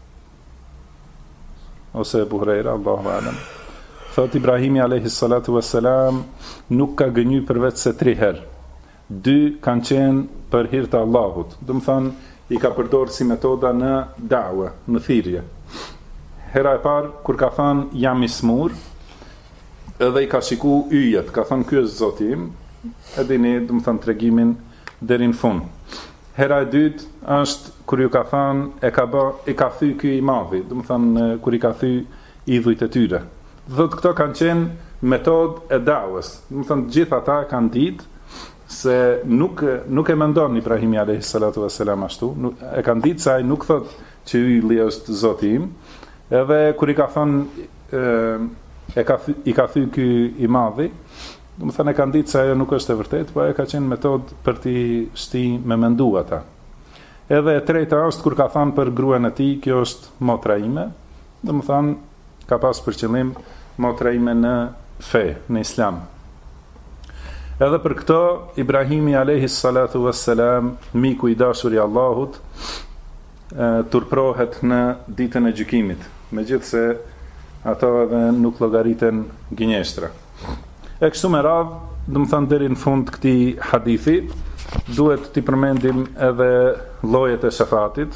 S1: ose Ebu Hurajra, Allahu a'lam, thot Ibrahimi alayhi salatu wassalam nuk ka gënjy përveç se 3 herë. 2 kanë qenë për hir të Allahut. Do të thënë i ka përdorë si metoda në da'wa, në thirrje. Hera e parë kur ka thënë jam i smur, edhe i ka shiku yjet, ka thënë ky është Zoti im, e dini, do të thënë tregimin deri në fund. Hera e dytë është kur ju ka thënë i ka thy ky i madhi, do të thënë kur i ka thy idhujt e tyre. Thotë këto kanë qenë metodë e da'wës. Do të thënë gjithë ata kanë ditë se nuk e mendon Ibrahimi alayhi salatu wassalam ashtu, e kanë ditë se ai nuk thot që ylli është Zoti im, edhe kur i ka thënë i ka thy ky i madhi, do të thënë e kanë ditë se ajo nuk është e vërtetë, po ajo ka qenë metodë për t'i shti me mendu ata. Edhe e treta është kur ka thënë për gruan e tij, kjo është motra ime, do të thënë ka pas për qëllim motra ime në fe, në Islam. Edhe për këto, Ibrahimi alayhi salatu wassalam, miku I dashur I Allahut, turprohet në ditën e gjykimit, megjithse ato edhe nuk llogariten gënjeshtra. E kështu me radhë, do të thënë deri në fund këtij hadithi, duhet t'i përmendim edhe llojet e shefatit.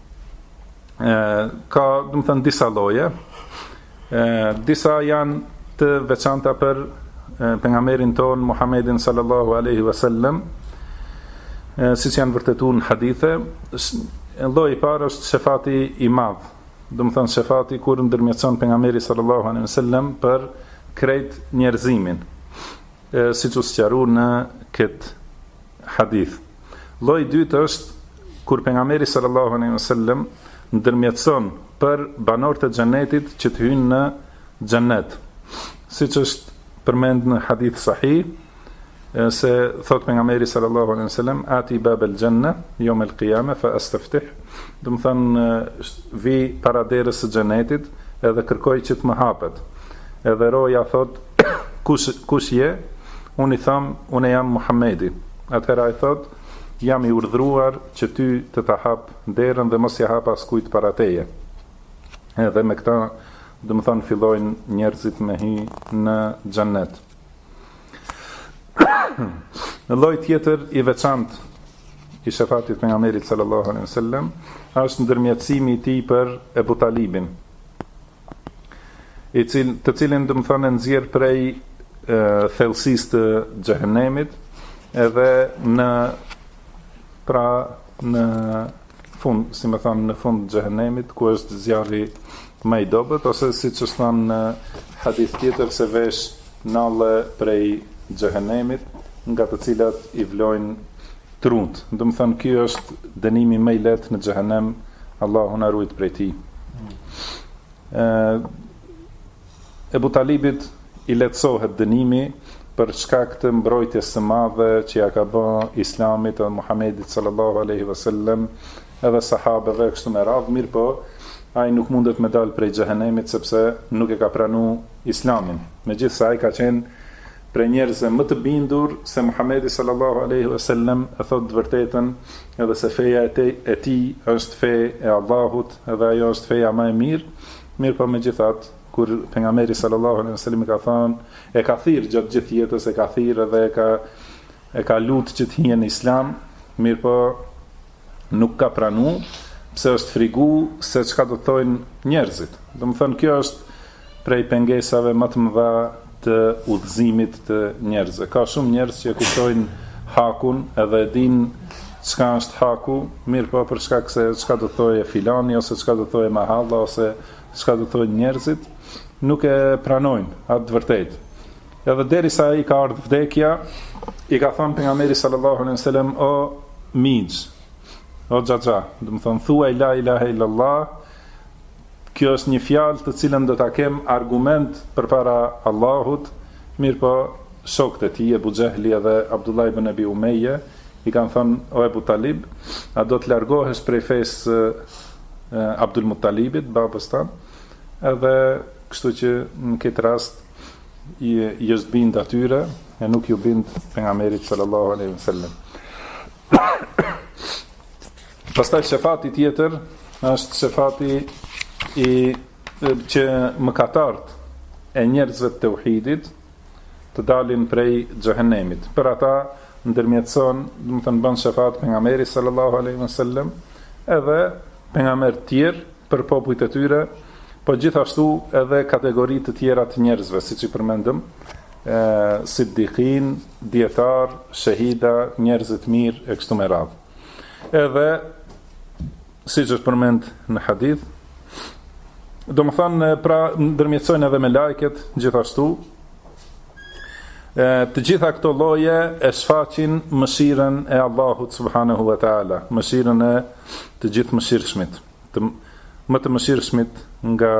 S1: Ka, do të thënë, disa lloje. Disa janë të veçanta për pejgamberin ton Muhammedin sallallahu alaihi wasallam, siç janë vërtetuar në hadithe. Lloji I parë është shefati I madh, do të thënë shefati kur ndërmjetëson pejgamberi sallallahu alaihi wasallam për krejt njerëzimin, siç u sqaruar në këtë hadith. Lloji I dytë është kur pejgamberi sallallahu alaihi wasallam ndërmjetëson për banorët e xhenetit që të hyjnë në xhenet, siç është përmend në hadith sahih, se thot pejgamberi sallallahu alaihi wasallam ati bab al-janna yawm al-qiyamah fa astaftih, do të thënë vi para derës së xhenetit edhe kërkoj që të më hapet. Edhe roja thot kush je? Unë I tham unë jam Muhamedi. Atëherë ai thot jam I urdhëruar që ty të ta hap derën dhe mos ja hap askujt para teje. Edhe me këta, do të thënë, fillojnë njerëzit me hy në xhenet. Në lloj tjetër I veçantë I shefatit pejgamberit sallallahu alaihi wasallam është ndërmjetësimi I tij për Ebu Talibin, të cilin do të thonë nxjerr prej thellësisë të xhehenemit, edhe në fund, si më thënë, në fund të xhehenemit, ku është zjarri më I dobët, ose siç është thënë në hadith tjetër se vesh nalle prej xhehenemit, nga të cilat I vlojnë trunt. Do të thënë ky është dënimi më I lehtë në xhehenem, Allahu na ruaj prej tij. Ebu Talibit I lehtësohet dënimi për shkak të mbrojtjes së madhe që ja ka bërë Islamit dhe Muhamedit sallallahu alaihi wasallam, edhe sahabeve kështu me radhë. Mirë po, ai nuk mundet me dal prej xhehenemit sepse nuk e ka pranuar Islamin. Megjithëse ai ka qenë prej njerëzve më të bindur se Muhamedi sallallahu alaihi wasallam e thot të vërtetën, edhe se feja e tij është fe e Allahut, edhe ajo është feja më e mirë. Mirë po, megjithatë, kur pejgamberi sallallahu alaihi wasallam ka thënë, e ka thirrë gjatë gjithë jetës, e ka thirrë edhe e ka lutë që të hijë në Islam, mirë po nuk ka pranuar, pse është frigu se çka do të thojnë njerëzit. Do të thënë kjo është prej pengesave më të mëdha të udhëzimit të njerëzve. Ka shumë njerëz që e kuptojnë hakun edhe e dinë çka është haku, mirë po për shkak se çka do të thojë filani, ose çka do të thojë mahalla, ose çka do të thojnë njerëzit, nuk e pranojnë atë të vërtetë. Edhe derisa I ka ardhur vdekja, I ka thënë pejgamberi sallallahu alaihi wasallam, o miq, o xhaxha, do të thonë thuaj la ilaha illallah. Kjo është një fjalë të cilën do ta kem argument përpara Allahut. Mirë po, shokët e tij, Ebu Xehli edhe Abdullah ibn Abi Umayya, I kanë thënë, o Ebu Talib, a do të largohesh prej fesë Abdul Muttalibit, babës tan? Edhe kështu që në këtë rast I është bind atyre e nuk ju bind pejgamberit sallallahu alaihi wasallam. Pastaj shefati tjetër është shefati që mëkatarët e njerëzve të tauhidit të dalin prej xhehenemit. Për ata ndërmjetëson, do të thënë bën shefat pejgamberi sallallahu alaihi wasallam, edhe pejgamber të tjerë për popujt e tyre, po gjithashtu edhe kategori të tjera të njerëzve, siç I përmendëm, siddiqin, dietar, shahida, njerëz të mirë e kështu me radhë. Edhe siç është përmend në hadith, do më thënë, pra ndërmjetësojnë edhe me lajket gjithashtu. Të gjitha këto lloje e shfaqin mëshirën e Allahut subhanahu wa taala, mëshirën e të gjithë mëshirshmit, më të mëshirshmit nga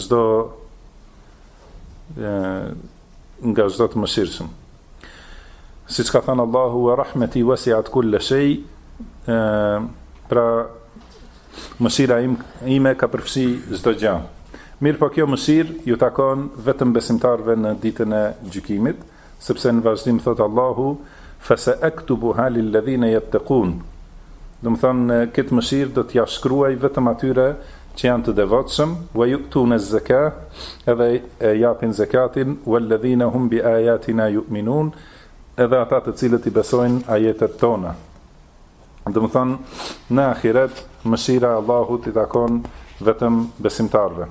S1: çdo të mëshirshëm. Siç ka thënë Allahu, wa rahmeti wasi'at kulla shay, pra mëshira ime ka përfshi çdo gjë. Mirë po kjo mëshirë ju takon vetëm besimtarve në ditën e gjykimit, sepse në vazhdim thot Allahu fasa'aktubuha lilladhina yattaqun. Do të thonë këtë mëshirë do t'ja shkruaj vetëm atyre që janë të devotshëm, wa yu'tuna az-zakah, edhe e japin zakatin, walladhina hum bi ayatina yu'minun, edhe ata të cilët i besojnë ajetet tona. Do të thonë në ahiret mëshira e Allahut i takon vetëm besimtarve.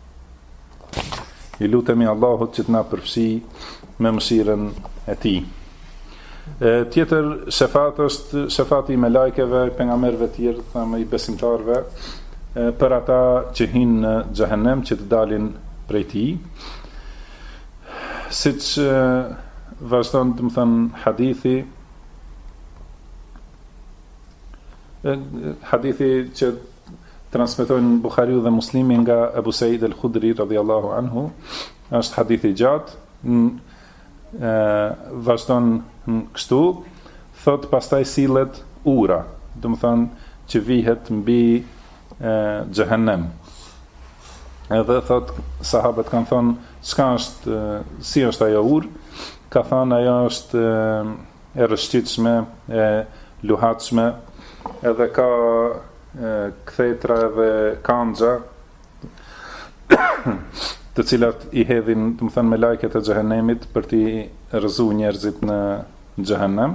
S1: I lutemi Allahut që të na përfshi me mëshirën e tij. Tjetër shefat është shefati me lajkeve, pejgamberëve të tjerë, thamë i besimtarve, për ata që hinë në xhehenem, që të dalin prej tij. Siç vazhdon të më thënë hadithi që transmetojnë Buhariu dhe Muslimi nga Abu Said al-Khudri radhiyallahu anhu, është hadithi gjatë, vazhdon kështu, thot pastaj sillet ura, do të thonë që vihet mbi xhehenem. Edhe thot sahabët kanë thonë, çka është, si është ajo urë? Ka thonë ajo është e rëshqitshme, e luhatshme, edhe ka kthetra dhe kanxha të cilat i hedhin, do të thënë, me lajket e xhehenemit për t'i rrëzuar njerëzit në xhehenem.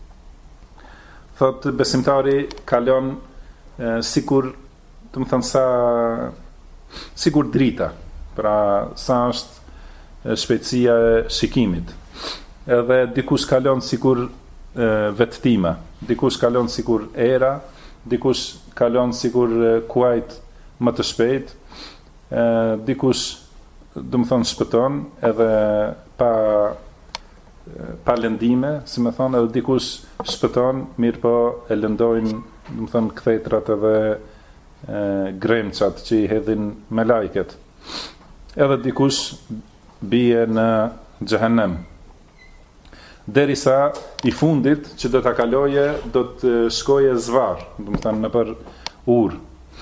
S1: Thot besimtari kalon sikur, do të thënë, sikur drita, pra sa është shpejtësia e shikimit. Edhe dikush kalon sikur vetëtima, dikush kalon sikur era, dikush kalon sikur kuajt më të shpejt, dikush do të thonë shpëton edhe pa lëndime, si më thonë, edhe dikush shpëton, mirë po e lëndojnë, do të thonë, kthetrat edhe gremçat që i hedhin me lajket. Edhe dikush bie në xhehenem. Derisa i fundit që do ta kaloje, do të shkoje zvar, do të thonë nëpër urë.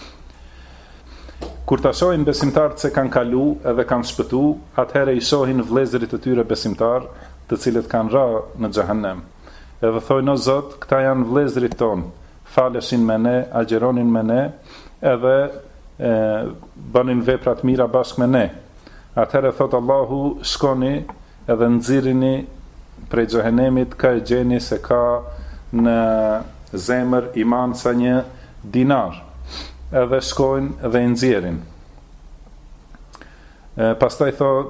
S1: Kur ta shohin besimtarët se kanë kalu edhe kanë shpëtu, atëherë i shohin vëllezërit e tyre besimtar, të cilët kanë ra në xhehenem. Edhe thojnë, o Zot, këta janë vëllezërit tonë, faleshin me ne, agjeronin me ne, edhe bënin vepra të mira bashkë me ne. Atëherë thot Allahu, shkoni edhe nxirini prej xhehenemit, ka e gjeni se ka në zemër iman sa një dinar. Edhe shkojnë edhe i nxjerrin. Pastaj thot,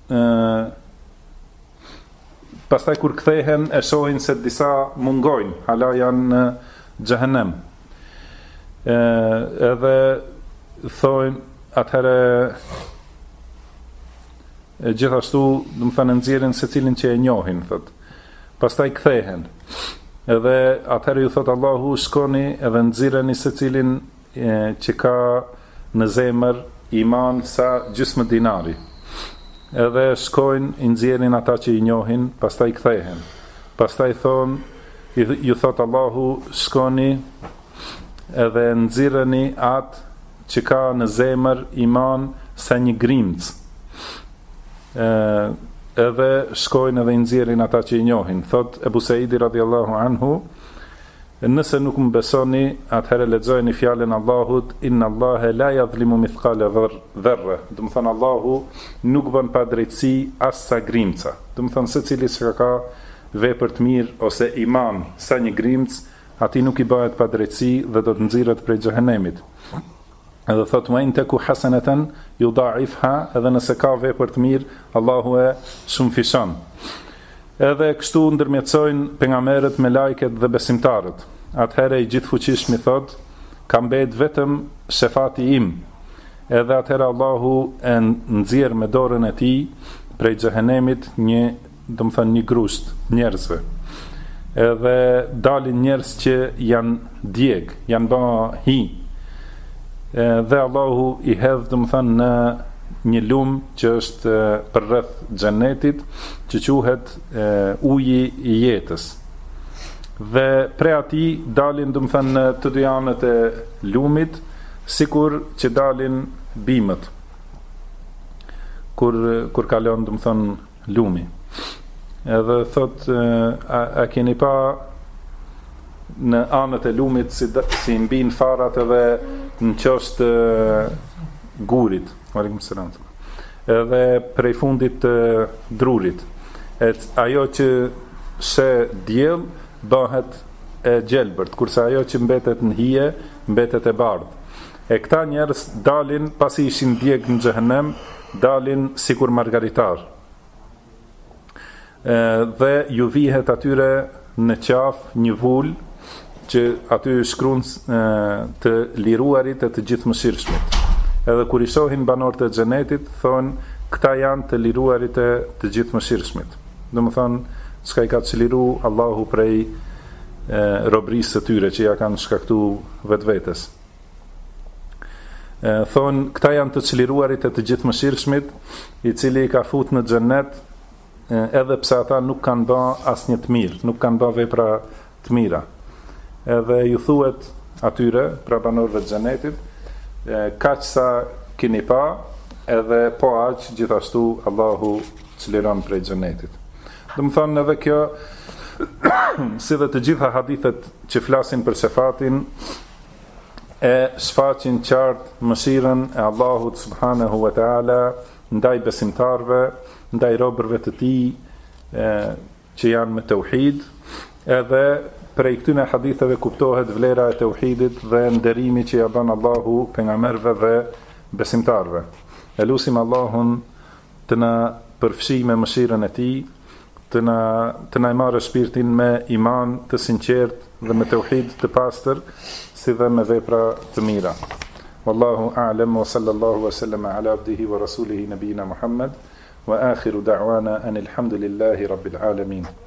S1: pastaj kur kthehen e shohin se disa mungojnë, hala janë në xhehenem. Edhe thojnë, atëherë gjithashtu, do të thënë, nxjerrin secilin që e njohin, thot. Pastaj kthehen. Edhe atëherë ju thot Allahu, shkoni edhe nxirreni secilin që ka në zemër iman sa gjysmë dinari. Edhe shkojnë, i nxjerrin ata që i njohin, pastaj kthehen. Pastaj thon, ju thot Allahu, shkoni edhe nxirreni atë që ka në zemër iman sa një grimc. Edhe shkojnë edhe i nxjerrin ata që i njohin. Thot Ebu Saidi radhiyallahu anhu, nëse nuk më besoni, atëherë lexojeni fjalën e Allahut, inna Allahe la yadhlimu mithqala dharra. Do të thonë Allahu nuk bën pa drejtësi as sa grimca. Do të thonë secili që ka vepër të mirë ose iman sa një grimc, atij nuk i bëhet pa drejtësi dhe do të nxirret prej xhehenemit. Edhe thot wa in taku hasanatan yudha'ifha, edhe nëse ka vepër të mirë, Allahu e shumëfishon. Edhe kështu ndërmjetësojnë pejgamberët me lajket dhe besimtarët. Atëherë i gjithfuqishmi thot, ka mbet vetëm shefati im. Edhe atëherë Allahu e nxjerr me dorën e tij prej xhehenemit një grusht njerëzve. Edhe dalin njerëz që janë djeg, janë bë hi. Dhe Allahu i hedh, në një lum që është për rreth xhenetit, që quhet uji i jetës. Dhe prej atij dalin, të dy anët e lumit, sikur që dalin bimët. Kur kalon, lumi. Edhe thot, a keni pa në anët e lumit si mbin farat edhe në qostë gurit, aleikum selam, edhe prej fundit të drurit. Ajo që she diell bëhet e gjelbërt, kurse ajo që mbetet në hije mbetet e bardhë. E këta njerëz dalin, pasi ishin djeg në xhehenem, dalin sikur margaritar. Dhe ju vihet atyre në qaf një vull që aty shkruan të liruarit e të gjithëmëshirshmit. Edhe kur i shohin banorët e xhenetit, thonë, këta janë të liruarit e të gjithëmëshirshmit. Domethënë, çka i ka çliru Allahu prej robrisë së tyre që ja kanë shkaktuar vetvetes. Thonë, këta janë të çliruarit e të gjithëmëshirshmit, i cili i ka fut në xhenet, edhe pse ata nuk kanë bë asnjë të mirë, nuk kanë bë vepra të mira. Edhe ju thuhet atyre, pra banorëve të xhenetit, kaq sa keni pa, edhe po aq gjithashtu Allahu çliron prej xhenetit. Domethënë edhe kjo, si dhe të gjitha hadithet që flasin për shefatin, e shfaqin qartë mëshirën e Allahut subhanahu wa taala ndaj besimtarve, ndaj robërve të tij që janë me tauhid, edhe prej këtyne haditheve kuptohet vlera e tauhidit dhe nderimi që ja bën Allahu pejgamberëve dhe besimtarve. Elusim Allahun të na përfshi me mëshirën e tij, të na marrë shpirtin me iman të sinqert dhe me tauhid të pastër, si dhe me vepra të mira. Wallahu a'lam wa sallallahu wa sallama ala abdihi wa rasulihi nabiyina Muhammad wa akhiru da'wana anil hamdulillahi rabbil alamin.